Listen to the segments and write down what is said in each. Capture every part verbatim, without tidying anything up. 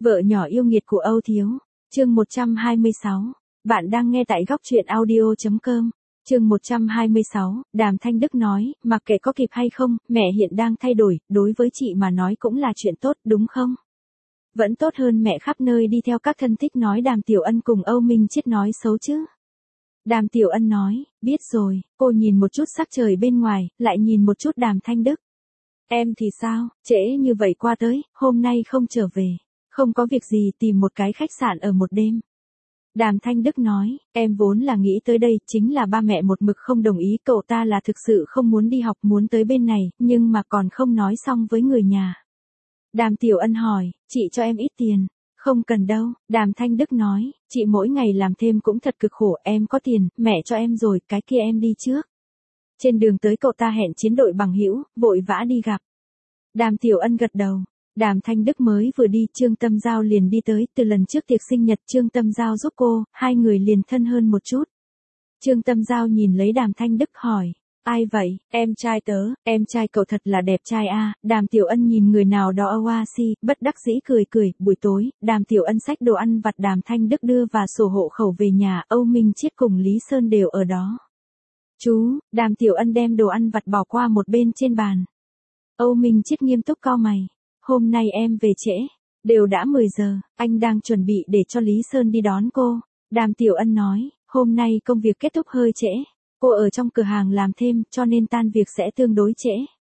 Vợ nhỏ yêu nghiệt của Âu Thiếu, chương một trăm hai mươi sáu. Bạn đang nghe tại góc truyện audio chấm com. Chương một trăm hai mươi sáu, Đàm Thanh Đức nói, mặc kệ có kịp hay không, mẹ hiện đang thay đổi, đối với chị mà nói cũng là chuyện tốt, đúng không? Vẫn tốt hơn mẹ khắp nơi đi theo các thân thích nói Đàm Tiểu Ân cùng Âu Minh Chiết nói xấu chứ. Đàm Tiểu Ân nói, biết rồi, cô nhìn một chút sắc trời bên ngoài, lại nhìn một chút Đàm Thanh Đức. Em thì sao, trễ như vậy qua tới, hôm nay không trở về. Không có việc gì tìm một cái khách sạn ở một đêm. Đàm Thanh Đức nói, em vốn là nghĩ tới đây, chính là ba mẹ một mực không đồng ý, cậu ta là thực sự không muốn đi học, muốn tới bên này, nhưng mà còn không nói xong với người nhà. Đàm Tiểu Ân hỏi, chị cho em ít tiền. Không cần đâu, Đàm Thanh Đức nói, chị mỗi ngày làm thêm cũng thật cực khổ, em có tiền, mẹ cho em rồi, cái kia em đi trước. Trên đường tới cậu ta hẹn chiến đội bằng hữu, vội vã đi gặp. Đàm Tiểu Ân gật đầu. Đàm Thanh Đức mới vừa đi, Trương Tâm Giao liền đi tới, từ lần trước tiệc sinh nhật Trương Tâm Giao giúp cô, hai người liền thân hơn một chút. Trương Tâm Giao nhìn lấy Đàm Thanh Đức hỏi, ai vậy, em trai tớ, em trai cậu thật là đẹp trai a. Đàm Tiểu Ân nhìn người nào đó oasi, bất đắc dĩ cười cười, buổi tối, Đàm Tiểu Ân xách đồ ăn vặt Đàm Thanh Đức đưa và sổ hộ khẩu về nhà, Âu Minh Chiết cùng Lý Sơn đều ở đó. Chú, Đàm Tiểu Ân đem đồ ăn vặt bỏ qua một bên trên bàn. Âu Minh Chiết nghiêm túc cau mày. Hôm nay em về trễ, đều đã mười giờ, anh đang chuẩn bị để cho Lý Sơn đi đón cô. Đàm Tiểu Ân nói, hôm nay công việc kết thúc hơi trễ, cô ở trong cửa hàng làm thêm cho nên tan việc sẽ tương đối trễ.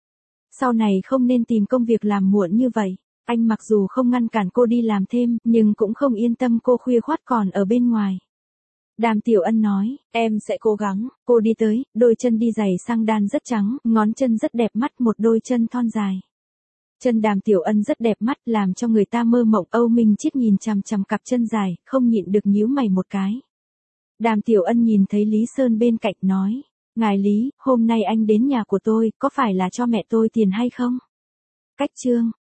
Sau này không nên tìm công việc làm muộn như vậy, anh mặc dù không ngăn cản cô đi làm thêm, nhưng cũng không yên tâm cô khuya khoắt còn ở bên ngoài. Đàm Tiểu Ân nói, em sẽ cố gắng, cô đi tới, đôi chân đi giày sang đan rất trắng, ngón chân rất đẹp mắt, một đôi chân thon dài. Chân Đàm Tiểu Ân rất đẹp mắt, làm cho người ta mơ mộng. Âu Minh Chiết nhìn chằm chằm cặp chân dài, không nhịn được nhíu mày một cái. Đàm Tiểu Ân nhìn thấy Lý Sơn bên cạnh nói, ngài Lý, hôm nay anh đến nhà của tôi, có phải là cho mẹ tôi tiền hay không? Cách chương,